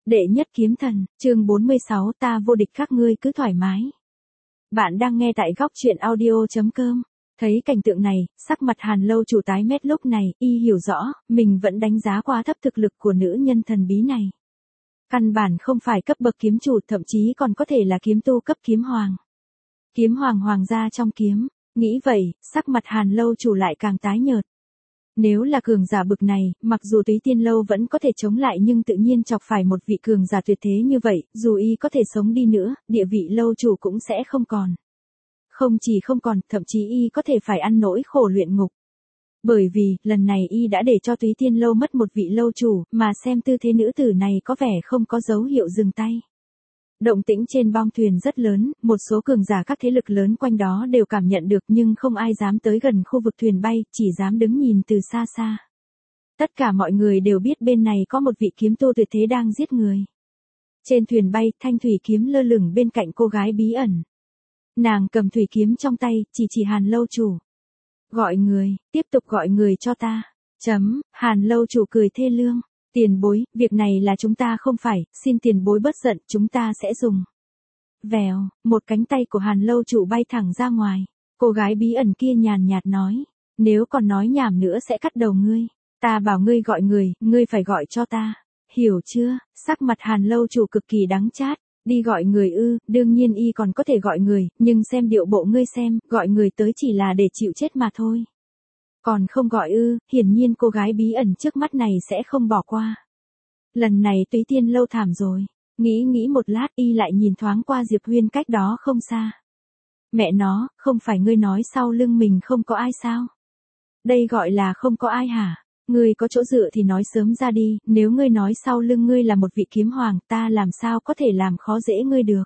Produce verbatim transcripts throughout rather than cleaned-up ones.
Đệ nhất kiếm thần, chương bốn mươi sáu, ta vô địch các ngươi cứ thoải mái. Bạn đang nghe tại góc truyện audio chấm com. Thấy cảnh tượng này, sắc mặt Hàn Lâu Chủ tái mét, lúc này, y hiểu rõ, mình vẫn đánh giá quá thấp thực lực của nữ nhân thần bí này. Căn bản không phải cấp bậc kiếm chủ, thậm chí còn có thể là kiếm tu cấp kiếm hoàng. Kiếm hoàng hoàng gia trong kiếm, nghĩ vậy, sắc mặt Hàn Lâu Chủ lại càng tái nhợt. Nếu là cường giả bực này, mặc dù Túy Tiên Lâu vẫn có thể chống lại nhưng tự nhiên chọc phải một vị cường giả tuyệt thế như vậy, dù y có thể sống đi nữa, địa vị lâu chủ cũng sẽ không còn. Không chỉ không còn, thậm chí y có thể phải ăn nỗi khổ luyện ngục. Bởi vì, lần này y đã để cho Túy Tiên Lâu mất một vị lâu chủ, mà xem tư thế nữ tử này có vẻ không có dấu hiệu dừng tay. Động tĩnh trên bong thuyền rất lớn, một số cường giả các thế lực lớn quanh đó đều cảm nhận được nhưng không ai dám tới gần khu vực thuyền bay, chỉ dám đứng nhìn từ xa xa. Tất cả mọi người đều biết bên này có một vị kiếm tu tuyệt thế đang giết người. Trên thuyền bay, thanh thủy kiếm lơ lửng bên cạnh cô gái bí ẩn. Nàng cầm thủy kiếm trong tay, chỉ chỉ Hàn Lâu Chủ. Gọi người, tiếp tục gọi người cho ta. Chấm, Hàn Lâu Chủ cười thê lương. Tiền bối, việc này là chúng ta không phải, xin tiền bối bớt giận, chúng ta sẽ dùng. Vèo, một cánh tay của Hàn Lâu Chủ bay thẳng ra ngoài. Cô gái bí ẩn kia nhàn nhạt nói, nếu còn nói nhảm nữa sẽ cắt đầu ngươi. Ta bảo ngươi gọi người, ngươi phải gọi cho ta. Hiểu chưa? Sắc mặt Hàn Lâu Chủ cực kỳ đắng chát. Đi gọi người ư, đương nhiên y còn có thể gọi người, nhưng xem điệu bộ ngươi xem, gọi người tới chỉ là để chịu chết mà thôi. Còn không gọi ư, hiển nhiên cô gái bí ẩn trước mắt này sẽ không bỏ qua. Lần này Túy Tiên Lâu thảm rồi. Nghĩ nghĩ một lát y lại nhìn thoáng qua Diệp Huyên cách đó không xa. Mẹ nó, không phải ngươi nói sau lưng mình không có ai sao? Đây gọi là không có ai hả? Ngươi có chỗ dựa thì nói sớm ra đi, nếu ngươi nói sau lưng ngươi là một vị kiếm hoàng, ta làm sao có thể làm khó dễ ngươi được.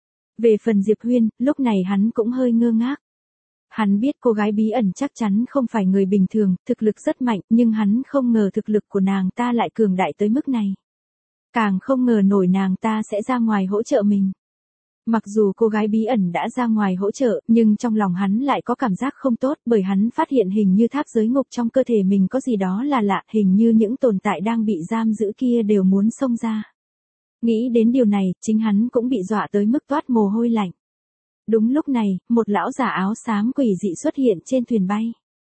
Về phần Diệp Huyên, lúc này hắn cũng hơi ngơ ngác. Hắn biết cô gái bí ẩn chắc chắn không phải người bình thường, thực lực rất mạnh, nhưng hắn không ngờ thực lực của nàng ta lại cường đại tới mức này. Càng không ngờ nổi nàng ta sẽ ra ngoài hỗ trợ mình. Mặc dù cô gái bí ẩn đã ra ngoài hỗ trợ, nhưng trong lòng hắn lại có cảm giác không tốt, bởi hắn phát hiện hình như tháp giới ngục trong cơ thể mình có gì đó là lạ, hình như những tồn tại đang bị giam giữ kia đều muốn xông ra. Nghĩ đến điều này, chính hắn cũng bị dọa tới mức toát mồ hôi lạnh. Đúng lúc này, một lão giả áo xám quỷ dị xuất hiện trên thuyền bay.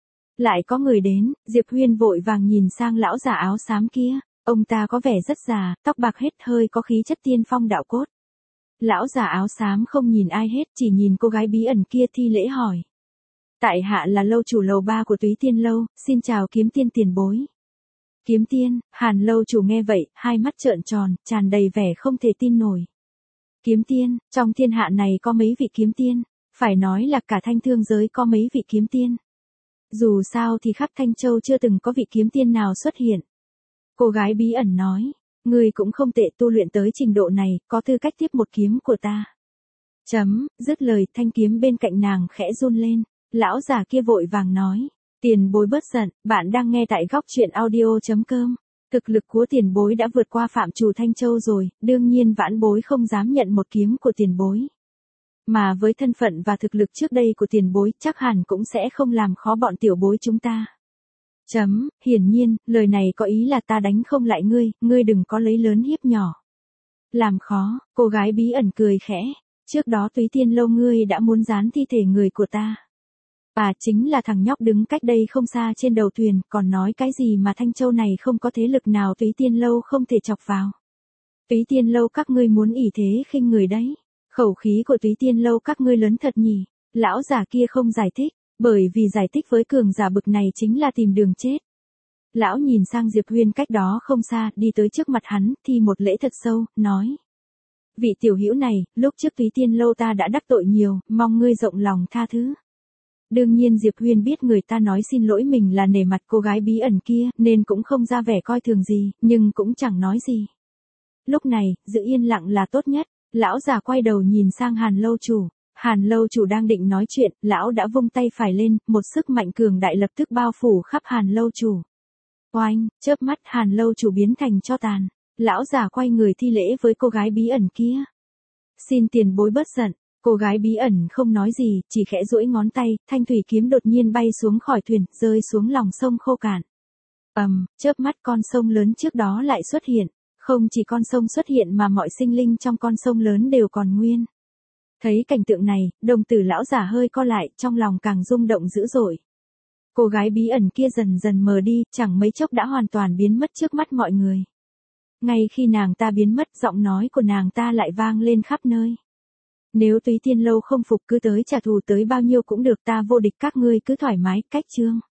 Lại có người đến, Diệp Huyên vội vàng nhìn sang lão giả áo xám kia, ông ta có vẻ rất già, tóc bạc hết hơi có khí chất tiên phong đạo cốt. Lão già áo xám không nhìn ai hết, chỉ nhìn cô gái bí ẩn kia thi lễ hỏi. Tại hạ là lâu chủ lầu ba của Túy Tiên Lâu, xin chào kiếm tiên tiền bối. Kiếm tiên, Hàn Lâu Chủ nghe vậy, hai mắt trợn tròn, tràn đầy vẻ không thể tin nổi. Kiếm tiên, trong thiên hạ này có mấy vị kiếm tiên, phải nói là cả thanh thương giới có mấy vị kiếm tiên. Dù sao thì khắp Thanh Châu chưa từng có vị kiếm tiên nào xuất hiện. Cô gái bí ẩn nói. Ngươi cũng không tệ, tu luyện tới trình độ này, có tư cách tiếp một kiếm của ta. Chấm, dứt lời, thanh kiếm bên cạnh nàng khẽ run lên. Lão già kia vội vàng nói. Tiền bối bớt giận, bạn đang nghe tại góc truyện audio chấm com. Thực lực của tiền bối đã vượt qua phạm trù Thanh Châu rồi, đương nhiên vãn bối không dám nhận một kiếm của tiền bối. Mà với thân phận và thực lực trước đây của tiền bối, chắc hẳn cũng sẽ không làm khó bọn tiểu bối chúng ta. Chấm, hiển nhiên, lời này có ý là ta đánh không lại ngươi, ngươi đừng có lấy lớn hiếp nhỏ. Làm khó, cô gái bí ẩn cười khẽ, trước đó Túy Tiên Lâu ngươi đã muốn dán thi thể người của ta. À chính là thằng nhóc đứng cách đây không xa trên đầu thuyền, còn nói cái gì mà Thanh Châu này không có thế lực nào Túy Tiên Lâu không thể chọc vào. Túy Tiên Lâu các ngươi muốn ỷ thế khinh người đấy, khẩu khí của Túy Tiên Lâu các ngươi lớn thật nhỉ, lão già kia không giải thích. Bởi vì giải thích với cường giả bực này chính là tìm đường chết. Lão nhìn sang Diệp Huyên cách đó không xa, đi tới trước mặt hắn, thi một lễ thật sâu, nói. Vị tiểu hữu này, lúc trước Túy Tiên Lâu ta đã đắc tội nhiều, mong ngươi rộng lòng tha thứ. Đương nhiên Diệp Huyên biết người ta nói xin lỗi mình là nể mặt cô gái bí ẩn kia, nên cũng không ra vẻ coi thường gì, nhưng cũng chẳng nói gì. Lúc này, giữ yên lặng là tốt nhất, lão già quay đầu nhìn sang Hàn Lâu Chủ. Hàn Lâu Chủ đang định nói chuyện, lão đã vung tay phải lên, một sức mạnh cường đại lập tức bao phủ khắp Hàn Lâu Chủ. Oanh, chớp mắt Hàn Lâu Chủ biến thành tro tàn, lão già quay người thi lễ với cô gái bí ẩn kia. Xin tiền bối bớt giận, cô gái bí ẩn không nói gì, chỉ khẽ duỗi ngón tay, thanh thủy kiếm đột nhiên bay xuống khỏi thuyền, rơi xuống lòng sông khô cạn. Ầm, um, chớp mắt con sông lớn trước đó lại xuất hiện. Không chỉ con sông xuất hiện mà mọi sinh linh trong con sông lớn đều còn nguyên. Thấy cảnh tượng này, đồng tử lão giả hơi co lại, trong lòng càng rung động dữ dội. Cô gái bí ẩn kia dần dần mờ đi, chẳng mấy chốc đã hoàn toàn biến mất trước mắt mọi người. Ngay khi nàng ta biến mất, giọng nói của nàng ta lại vang lên khắp nơi. Nếu Túy Tiên Lâu không phục cứ tới trả thù tới bao nhiêu cũng được, ta vô địch các ngươi cứ thoải mái, cách chương.